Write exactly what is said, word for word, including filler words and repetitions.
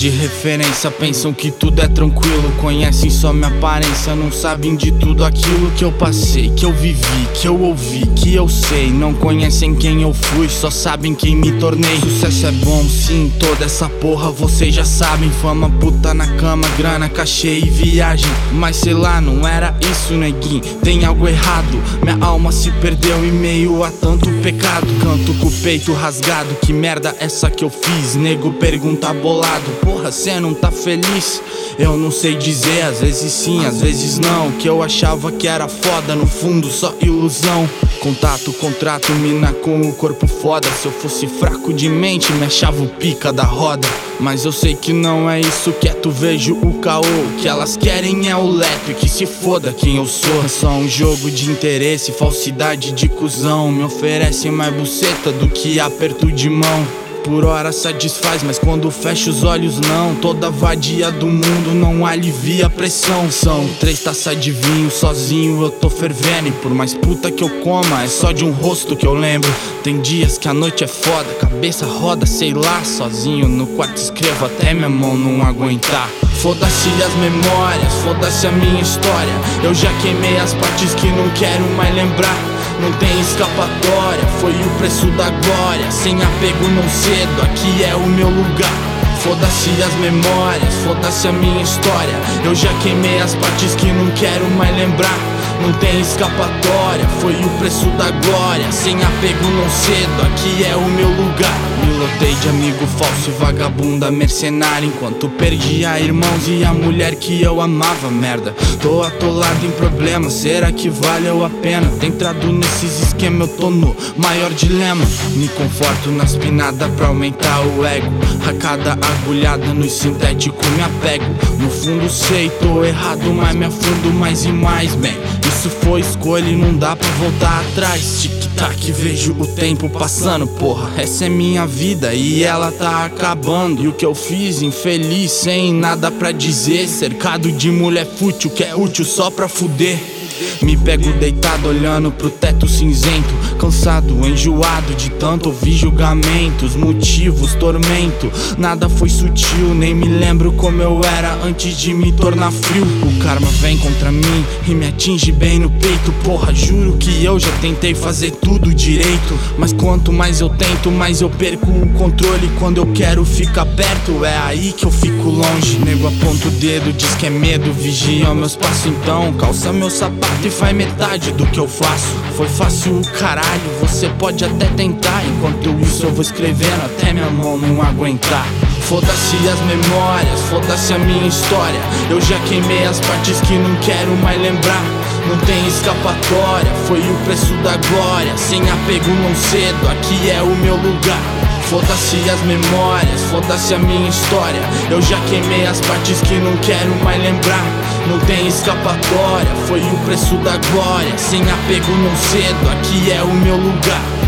de referência, pensam que tudo é tranquilo. Conhecem só minha aparência, não sabem de tudo aquilo que eu passei, que eu vivi, que eu ouvi, que eu sei. Não conhecem quem eu fui, só sabem quem me tornei. Sucesso é bom sim, toda essa porra vocês já sabem. Fama, puta na cama, grana, cachê e viagem. Mas sei lá, não era isso, neguinho, tem algo errado. Minha alma se perdeu em meio a tanto pecado. Canto com o peito rasgado, que merda essa que eu fiz? Nego pergunta bolado, porra, cê não tá feliz? Eu não sei dizer, às vezes sim, às vezes não. O que eu achava que era foda, no fundo só ilusão. Contato, contrato, mina com o corpo foda. Se eu fosse fraco de mente, me achava o pica da roda. Mas eu sei que não é isso, quieto vejo o caô. O que elas querem é o lepe, que se foda quem eu sou. É só um jogo de interesse, falsidade de cuzão. Me oferecem mais buceta do que aperto de mão. Por hora satisfaz, mas quando fecho os olhos não. Toda vadia do mundo não alivia a pressão. São três taças de vinho, sozinho eu tô fervendo. E por mais puta que eu coma, é só de um rosto que eu lembro. Tem dias que a noite é foda, cabeça roda, sei lá. Sozinho no quarto escrevo até minha mão não aguentar. Foda-se as memórias, foda-se a minha história. Eu já queimei as partes que não quero mais lembrar. Não tem escapatória, foi o preço da glória. Sem apego não cedo, aqui é o meu lugar. Foda-se as memórias, foda-se a minha história. Eu já queimei as partes que não quero mais lembrar. Não tem escapatória, foi o preço da glória. Sem apego não cedo, aqui é o meu lugar. Me lotei de amigo falso e vagabunda mercenária, enquanto perdia irmãos e a mulher que eu amava, merda. Tô atolado em problemas, será que valeu a pena? Ter entrado nesses esquemas, eu tô no maior dilema. Me conforto nas pinadas pra aumentar o ego. A cada agulhada no sintético me apego. No fundo sei, tô errado, mas me afundo mais e mais, bem. Isso foi escolha e não dá pra voltar atrás. Tic-tac, vejo o tempo passando, porra. Essa é minha vida e ela tá acabando. E o que eu fiz, infeliz, sem nada pra dizer. Cercado de mulher fútil, que é útil só pra fuder. Me pego deitado olhando pro teto cinzento. Cansado, enjoado de tanto ouvir julgamentos. Motivos, tormento, nada foi sutil. Nem me lembro como eu era antes de me tornar frio. O karma vem contra mim e me atinge bem no peito. Porra, juro que eu já tentei fazer tudo direito. Mas quanto mais eu tento, mais eu perco o controle. Quando eu quero ficar perto, é aí que eu fico longe. Nego aponta o dedo, diz que é medo. Vigia meus passos então, calça meu sapato e faz metade do que eu faço. Foi fácil o caralho, você pode até tentar. Enquanto isso eu vou escrevendo até minha mão não aguentar. Foda-se as memórias, foda-se a minha história. Eu já queimei as partes que não quero mais lembrar. Não tem escapatória, foi o preço da glória. Sem apego não cedo, aqui é o meu lugar. Foda-se as memórias, foda-se a minha história. Eu já queimei as partes que não quero mais lembrar. Não tem escapatória, foi o preço da glória. Sem apego não cedo, aqui é o meu lugar.